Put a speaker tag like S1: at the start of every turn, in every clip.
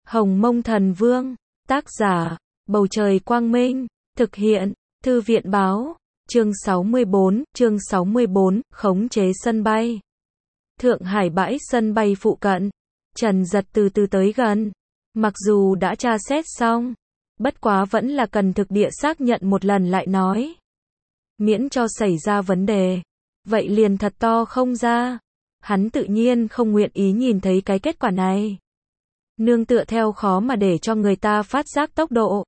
S1: Hồng Mông Thần Vương, tác giả, Bầu Trời Quang Minh, thực hiện, Thư viện Báo, chương 64, khống chế sân bay. Thượng Hải bãi sân bay phụ cận, Trần Dật từ từ tới gần. Mặc dù đã tra xét xong, bất quá vẫn là cần thực địa xác nhận một lần lại nói. Miễn cho xảy ra vấn đề, vậy liền thật to không ra. Hắn tự nhiên không nguyện ý nhìn thấy cái kết quả này. Nương tựa theo khó mà để cho người ta phát giác tốc độ.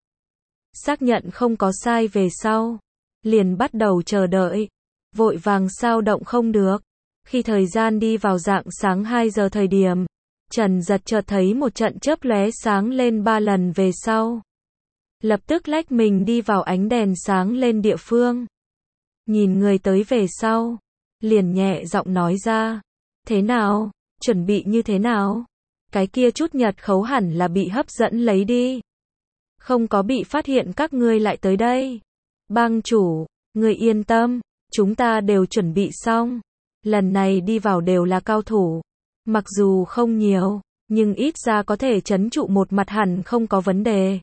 S1: Xác nhận không có sai về sau, liền bắt đầu chờ đợi. Vội vàng sao động không được. Khi thời gian đi vào rạng sáng 2 giờ thời điểm, Trần Dật chợt thấy một trận chớp lóe sáng lên 3 lần về sau. Lập tức lách mình đi vào ánh đèn sáng lên địa phương. Nhìn người tới về sau, liền nhẹ giọng nói ra. Thế nào? Chuẩn bị như thế nào? Cái kia chút Nhật khấu hẳn là bị hấp dẫn lấy đi. Không có bị phát hiện các ngươi lại tới đây. Bang chủ, người yên tâm, chúng ta đều chuẩn bị xong. Lần này đi vào đều là cao thủ. Mặc dù không nhiều, nhưng ít ra có thể trấn trụ một mặt hẳn không có vấn đề.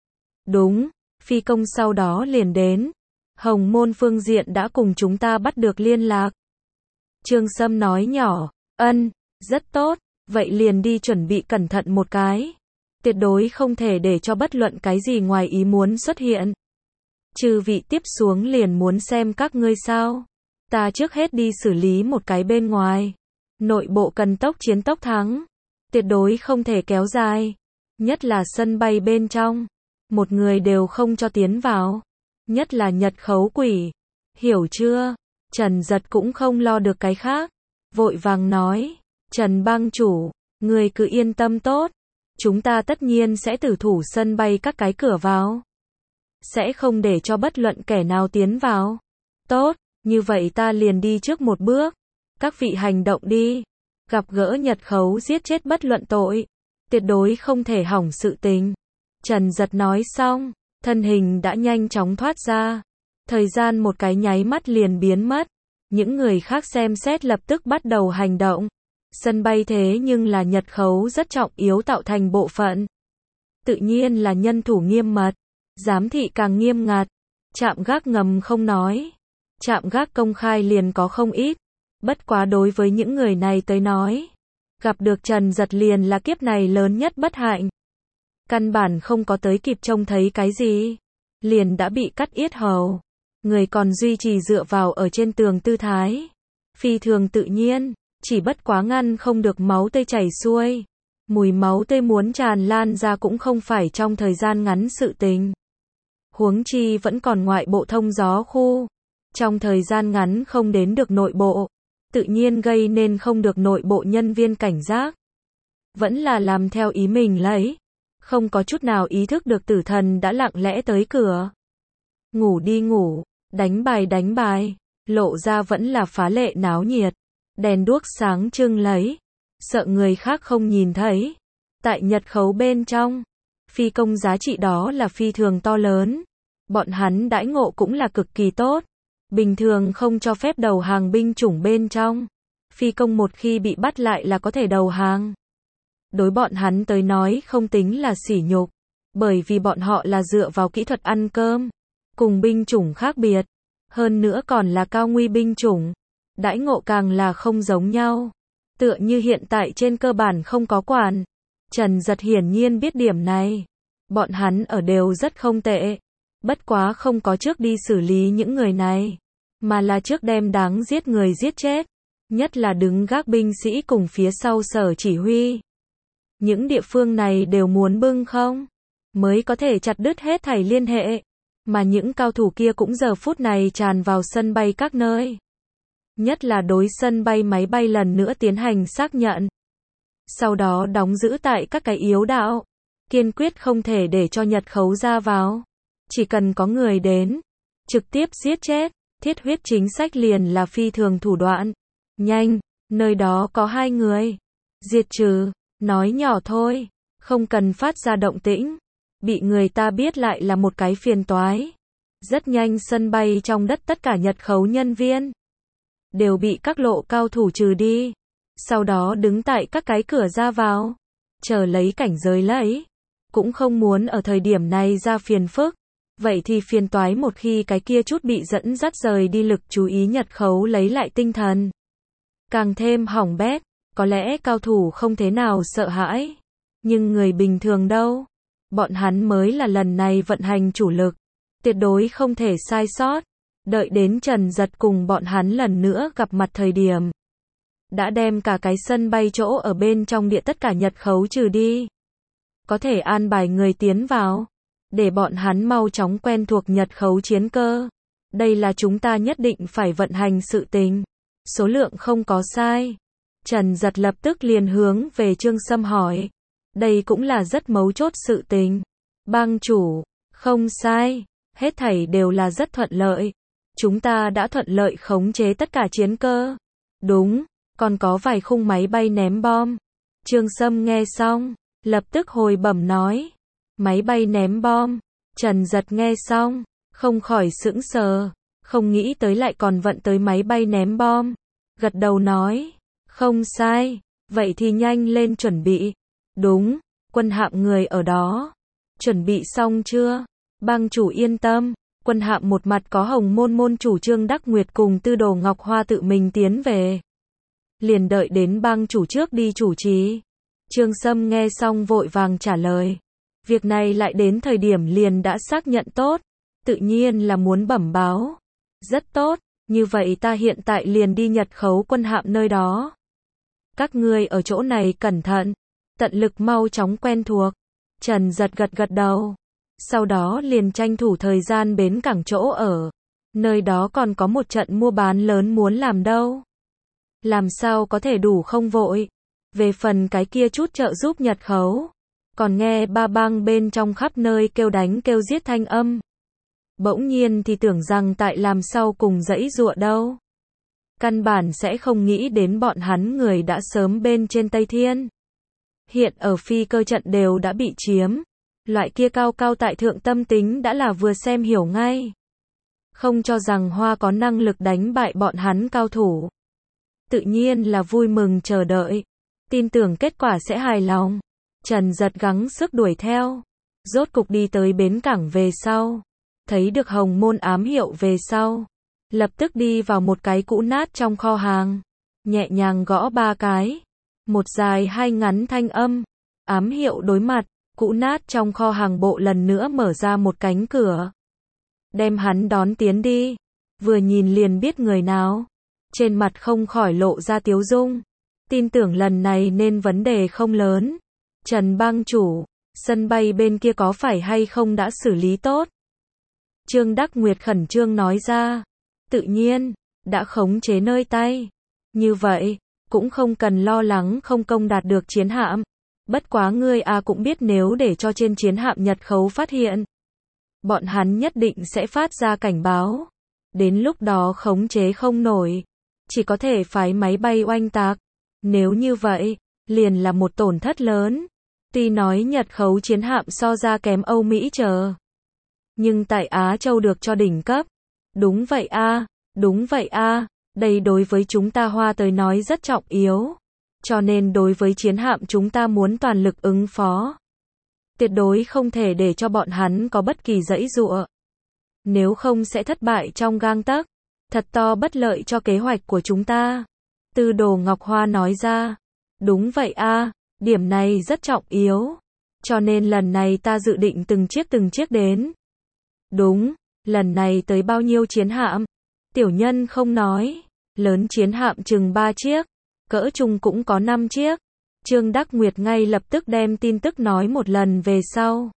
S1: Đúng, phi công sau đó liền đến. Hồng Môn phương diện đã cùng chúng ta bắt được liên lạc. Trương Sâm nói nhỏ, rất tốt, vậy liền đi chuẩn bị cẩn thận một cái. Tuyệt đối không thể để cho bất luận cái gì ngoài ý muốn xuất hiện. Chư vị tiếp xuống liền muốn xem các ngươi sao. Ta trước hết đi xử lý một cái bên ngoài. Nội bộ cần tốc chiến tốc thắng. Tuyệt đối không thể kéo dài. Nhất là sân bay bên trong. Một người đều không cho tiến vào. Nhất là Nhật khấu quỷ. Hiểu chưa? Trần Dật cũng không lo được cái khác. Vội vàng nói. Trần bang chủ, người cứ yên tâm tốt. Chúng ta tất nhiên sẽ tử thủ sân bay các cái cửa vào. Sẽ không để cho bất luận kẻ nào tiến vào. Tốt, như vậy ta liền đi trước một bước. Các vị hành động đi. Gặp gỡ Nhật khấu giết chết bất luận tội. Tuyệt đối không thể hỏng sự tình. Trần Dật nói xong, thân hình đã nhanh chóng thoát ra. Thời gian một cái nháy mắt liền biến mất. Những người khác xem xét lập tức bắt đầu hành động. Sân bay thế nhưng là Nhật khấu rất trọng yếu tạo thành bộ phận. Tự nhiên là nhân thủ nghiêm mật. Giám thị càng nghiêm ngặt. Trạm gác ngầm không nói. Trạm gác công khai liền có không ít. Bất quá đối với những người này tới nói. Gặp được Trần Dật liền là kiếp này lớn nhất bất hạnh. Căn bản không có tới kịp trông thấy cái gì. Liền đã bị cắt yết hầu. Người còn duy trì dựa vào ở trên tường tư thái. Phi thường tự nhiên. Chỉ bất quá ngăn không được máu tươi chảy xuôi. Mùi máu tươi muốn tràn lan ra cũng không phải trong thời gian ngắn sự tình. Huống chi vẫn còn ngoại bộ thông gió khu. Trong thời gian ngắn không đến được nội bộ. Tự nhiên gây nên không được nội bộ nhân viên cảnh giác. Vẫn là làm theo ý mình lấy. Không có chút nào ý thức được tử thần đã lặng lẽ tới cửa. Ngủ đi ngủ, đánh bài. Lộ ra vẫn là phá lệ náo nhiệt. Đèn đuốc sáng trưng lấy. Sợ người khác không nhìn thấy. Tại Nhật khấu bên trong. Phi công giá trị đó là phi thường to lớn. Bọn hắn đãi ngộ cũng là cực kỳ tốt. Bình thường không cho phép đầu hàng binh chủng bên trong. Phi công một khi bị bắt lại là có thể đầu hàng. Đối bọn hắn tới nói không tính là sỉ nhục. Bởi vì bọn họ là dựa vào kỹ thuật ăn cơm. Cùng binh chủng khác biệt. Hơn nữa còn là cao nguy binh chủng. Đãi ngộ càng là không giống nhau. Tựa như hiện tại trên cơ bản không có quản. Trần Dật hiển nhiên biết điểm này. Bọn hắn ở đều rất không tệ. Bất quá không có trước đi xử lý những người này. Mà là trước đem đáng giết người giết chết. Nhất là đứng gác binh sĩ cùng phía sau sở chỉ huy. Những địa phương này đều muốn bưng không? Mới có thể chặt đứt hết thảy liên hệ. Mà những cao thủ kia cũng giờ phút này tràn vào sân bay các nơi. Nhất là đối sân bay máy bay lần nữa tiến hành xác nhận. Sau đó đóng giữ tại các cái yếu đạo. Kiên quyết không thể để cho Nhật khấu ra vào. Chỉ cần có người đến. Trực tiếp giết chết. Thiết huyết chính sách liền là phi thường thủ đoạn. Nhanh, nơi đó có 2 người. Diệt trừ, nói nhỏ thôi. Không cần phát ra động tĩnh. Bị người ta biết lại là một cái phiền toái. Rất nhanh sân bay trong đất tất cả Nhật khấu nhân viên. Đều bị các lộ cao thủ trừ đi. Sau đó đứng tại các cái cửa ra vào. Chờ lấy cảnh giới lấy. cũng không muốn ở thời điểm này ra phiền phức. Vậy thì phiền toái một khi cái kia chút bị dẫn dắt rời đi lực chú ý Nhật khấu lấy lại tinh thần. Càng thêm hỏng bét, có lẽ cao thủ không thế nào sợ hãi. Nhưng người bình thường đâu? Bọn hắn mới là lần này vận hành chủ lực. Tuyệt đối không thể sai sót. Đợi đến Trần Giật cùng bọn hắn lần nữa gặp mặt thời điểm. Đã đem cả cái sân bay chỗ ở bên trong địa tất cả Nhật khấu trừ đi. Có thể an bài người tiến vào. Để bọn hắn mau chóng quen thuộc Nhật khấu chiến cơ. Đây là chúng ta nhất định phải vận hành sự tình. Số lượng không có sai. Trần Giật lập tức liền hướng về Trương Sâm hỏi. Đây cũng là rất mấu chốt sự tình. Bang chủ, không sai. Hết thảy đều là rất thuận lợi. Chúng ta đã thuận lợi khống chế tất cả chiến cơ. Đúng, còn có vài khung máy bay ném bom. Trương Sâm nghe xong, lập tức hồi bẩm nói. Máy bay ném bom. Trần Giật nghe xong, không khỏi sững sờ. Không nghĩ tới lại còn vận tới máy bay ném bom. Gật đầu nói. Không sai. Vậy thì nhanh lên chuẩn bị. Đúng, quân hạm người ở đó. Chuẩn bị xong chưa? Bang chủ yên tâm. Quân hạm một mặt có Hồng Môn môn chủ Trương Đắc Nguyệt cùng Tư Đồ Ngọc Hoa tự mình tiến về. Liền đợi đến bang chủ trước đi chủ trì. Trương Sâm nghe xong vội vàng trả lời. Việc này lại đến thời điểm liền đã xác nhận tốt. Tự nhiên là muốn bẩm báo. Rất tốt, như vậy ta hiện tại liền đi Nhật khấu quân hạm nơi đó. Các ngươi ở chỗ này cẩn thận. Tận lực mau chóng quen thuộc. Trần Giật gật đầu. Sau đó liền tranh thủ thời gian bến cảng chỗ ở. Nơi đó còn có một trận mua bán lớn muốn làm đâu. Làm sao có thể đủ không vội. Về phần cái kia chút trợ giúp Nhật khấu. Còn nghe ba bang bên trong khắp nơi kêu đánh kêu giết thanh âm. Bỗng nhiên thì tưởng rằng tại làm sao cùng dãy dụa đâu. Căn bản sẽ không nghĩ đến bọn hắn người đã sớm bên trên Tây Thiên. Hiện ở phi cơ trận đều đã bị chiếm. Loại kia cao cao tại thượng tâm tính đã là vừa xem hiểu ngay. Không cho rằng Hoa có năng lực đánh bại bọn hắn cao thủ. Tự nhiên là vui mừng chờ đợi. Tin tưởng kết quả sẽ hài lòng. Trần Giật gắng sức đuổi theo. Rốt cục đi tới bến cảng về sau. Thấy được Hồng Môn ám hiệu về sau. Lập tức đi vào một cái cũ nát trong kho hàng. Nhẹ nhàng gõ 3 cái. Một dài 2 ngắn thanh âm. Ám hiệu đối mặt. Cũ nát trong kho hàng bộ lần nữa mở ra một cánh cửa. Đem hắn đón tiến đi. Vừa nhìn liền biết người nào. Trên mặt không khỏi lộ ra tiếu dung. Tin tưởng lần này nên vấn đề không lớn. Trần bang chủ, sân bay bên kia có phải hay không đã xử lý tốt? Trương Đắc Nguyệt khẩn trương nói ra. Tự nhiên, đã khống chế nơi tay. Như vậy, cũng không cần lo lắng không công đạt được chiến hạm. Bất quá ngươi cũng biết nếu để cho trên chiến hạm Nhật khấu phát hiện. Bọn hắn nhất định sẽ phát ra cảnh báo. Đến lúc đó khống chế không nổi. Chỉ có thể phái máy bay oanh tạc. Nếu như vậy, liền là một tổn thất lớn. Tuy nói Nhật khấu chiến hạm so ra kém Âu Mỹ chờ. Nhưng tại Á Châu được cho đỉnh cấp. Đúng vậy đúng vậy đây đối với chúng ta Hoa tới nói rất trọng yếu. Cho nên đối với chiến hạm chúng ta muốn toàn lực ứng phó. Tuyệt đối không thể để cho bọn hắn có bất kỳ giãy giụa. Nếu không sẽ thất bại trong gang tấc. Thật to bất lợi cho kế hoạch của chúng ta. Tư Đồ Ngọc Hoa nói ra. Đúng vậy điểm này rất trọng yếu. Cho nên lần này ta dự định từng chiếc đến. Đúng, lần này tới bao nhiêu chiến hạm? Tiểu nhân không nói. Lớn chiến hạm chừng 3 chiếc. Cỡ trung cũng có 5 chiếc. Trương Đắc Nguyệt ngay lập tức đem tin tức nói một lần về sau.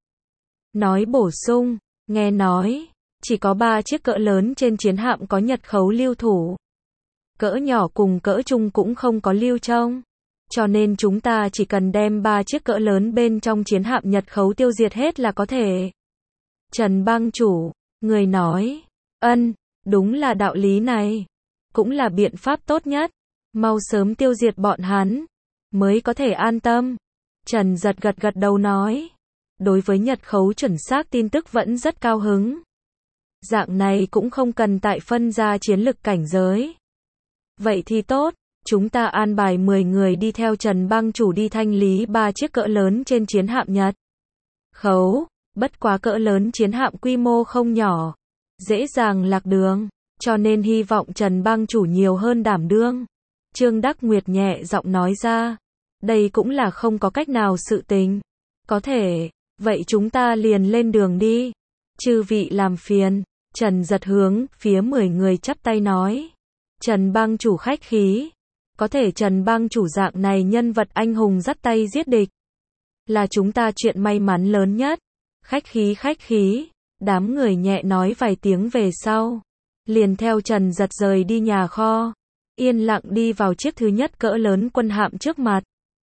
S1: Nói bổ sung, nghe nói, chỉ có 3 chiếc cỡ lớn trên chiến hạm có Nhật khấu lưu thủ. Cỡ nhỏ cùng cỡ trung cũng không có lưu trong. Cho nên chúng ta chỉ cần đem 3 chiếc cỡ lớn bên trong chiến hạm Nhật khấu tiêu diệt hết là có thể. Trần bang chủ, người nói, đúng là đạo lý này. Cũng là biện pháp tốt nhất. Mau sớm tiêu diệt bọn hắn. Mới có thể an tâm. Trần Giật gật đầu nói. Đối với Nhật khấu chuẩn xác tin tức vẫn rất cao hứng. Dạng này cũng không cần tại phân ra chiến lực cảnh giới. Vậy thì tốt. Chúng ta an bài 10 người đi theo Trần bang chủ đi thanh lý 3 chiếc cỡ lớn trên chiến hạm Nhật khấu, bất quá cỡ lớn chiến hạm quy mô không nhỏ, dễ dàng lạc đường, cho nên hy vọng Trần bang chủ nhiều hơn đảm đương. Trương Đắc Nguyệt nhẹ giọng nói ra, đây cũng là không có cách nào sự tình. Có thể, vậy chúng ta liền lên đường đi. Chư vị làm phiền. Trần Giật hướng phía 10 người chắp tay nói. Trần bang chủ khách khí. Có thể Trần bang chủ dạng này nhân vật anh hùng dắt tay giết địch. Là chúng ta chuyện may mắn lớn nhất. Khách khí khách khí. Đám người nhẹ nói vài tiếng về sau. Liền theo Trần Giật rời đi nhà kho. Yên lặng đi vào chiếc thứ nhất cỡ lớn quân hạm trước mặt.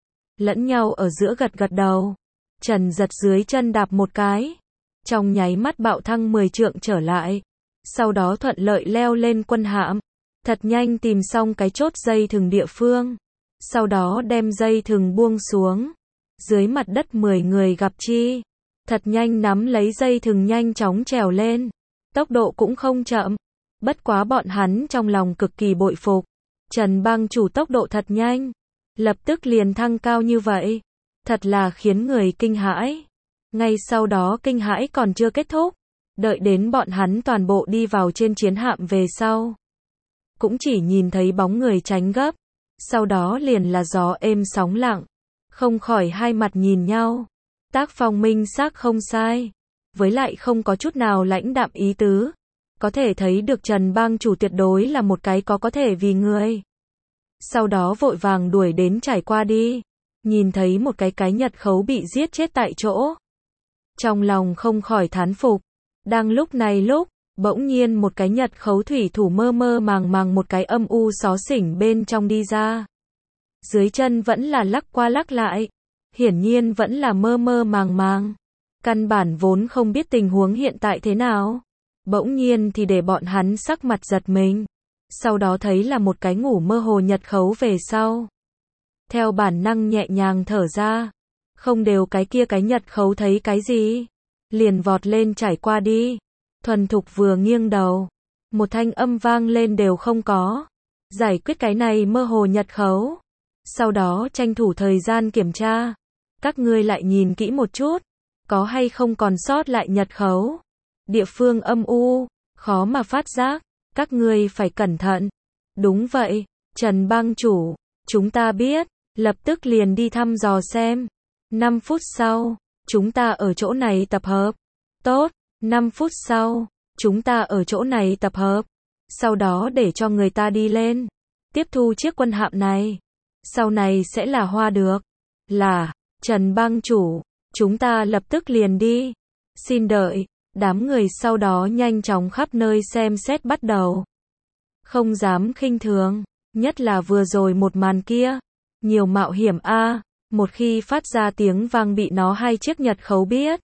S1: Lẫn nhau ở giữa gật gật đầu. Trần Giật dưới chân đạp một cái. Trong nháy mắt bạo thăng 10 trượng trở lại. Sau đó thuận lợi leo lên quân hạm. Thật nhanh tìm xong cái chốt dây thừng địa phương. Sau đó đem dây thừng buông xuống. Dưới mặt đất 10 người gặp chi. Thật nhanh nắm lấy dây thừng nhanh chóng trèo lên. Tốc độ cũng không chậm. Bất quá bọn hắn trong lòng cực kỳ bội phục. Trần bang chủ tốc độ thật nhanh. Lập tức liền thăng cao như vậy. Thật là khiến người kinh hãi. Ngay sau đó kinh hãi còn chưa kết thúc. Đợi đến bọn hắn toàn bộ đi vào trên chiến hạm về sau. Cũng chỉ nhìn thấy bóng người tránh gấp. Sau đó liền là gió êm sóng lặng. Không khỏi hai mặt nhìn nhau. Tác phong minh xác không sai. Với lại không có chút nào lãnh đạm ý tứ. Có thể thấy được Trần bang chủ tuyệt đối là một cái có thể vì người. Sau đó vội vàng đuổi đến trải qua đi. Nhìn thấy một cái Nhật khấu bị giết chết tại chỗ. Trong lòng không khỏi thán phục. Đang lúc này bỗng nhiên một cái Nhật khấu thủy thủ mơ mơ màng màng một cái âm u xó xỉnh bên trong đi ra. Dưới chân vẫn là lắc qua lắc lại. Hiển nhiên vẫn là mơ mơ màng màng. Căn bản vốn không biết tình huống hiện tại thế nào. Bỗng nhiên thì để bọn hắn sắc mặt giật mình. Sau đó thấy là một cái ngủ mơ hồ Nhật khấu về sau. Theo bản năng nhẹ nhàng thở ra. Không đều cái Nhật khấu thấy cái gì. Liền vọt lên trải qua đi. Thuần thục vừa nghiêng đầu. Một thanh âm vang lên đều không có. Giải quyết cái này mơ hồ Nhật khấu. Sau đó tranh thủ thời gian kiểm tra. Các ngươi lại nhìn kỹ một chút. Có hay không còn sót lại Nhật khấu. Địa phương âm u. Khó mà phát giác. Các ngươi phải cẩn thận. Đúng vậy. Trần bang chủ. Chúng ta biết. Lập tức liền đi thăm dò xem. 5 phút sau. Chúng ta ở chỗ này tập hợp. Tốt. 5 phút sau. Chúng ta ở chỗ này tập hợp. Sau đó để cho người ta đi lên. Tiếp thu chiếc quân hạm này. Sau này sẽ là hoa được. Là. Trần bang chủ. Chúng ta lập tức liền đi. Xin đợi. Đám người sau đó nhanh chóng khắp nơi xem xét bắt đầu. Không dám khinh thường. Nhất là vừa rồi một màn kia. Nhiều mạo hiểm a. Một khi phát ra tiếng vang bị nó hai chiếc Nhật khấu biết.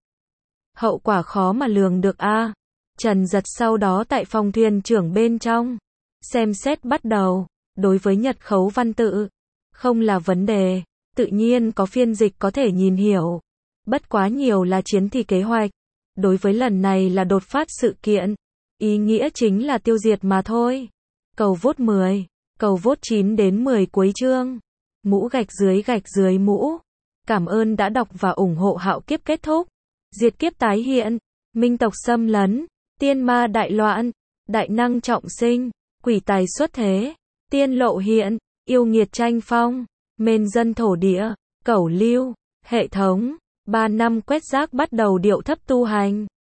S1: Hậu quả khó mà lường được a. Trần Giật sau đó tại phòng thuyền trưởng bên trong. Xem xét bắt đầu. Đối với Nhật khấu văn tự. Không là vấn đề. Tự nhiên có phiên dịch có thể nhìn hiểu. Bất quá nhiều là chiến thì kế hoạch. Đối với lần này là đột phát sự kiện. Ý nghĩa chính là tiêu diệt mà thôi. Cầu vote 10. Cầu vote 9 đến 10 cuối chương. Mũ gạch dưới mũ. Cảm ơn đã đọc và ủng hộ Hạo Kiếp kết thúc. Diệt kiếp tái hiện. Minh tộc xâm lấn. Tiên ma đại loạn. Đại năng trọng sinh. Quỷ tài xuất thế. Tiên lộ hiện. Yêu nghiệt tranh phong. Mên dân thổ địa. Cẩu lưu. Hệ thống. 3 năm quét rác bắt đầu điệu thấp tu hành.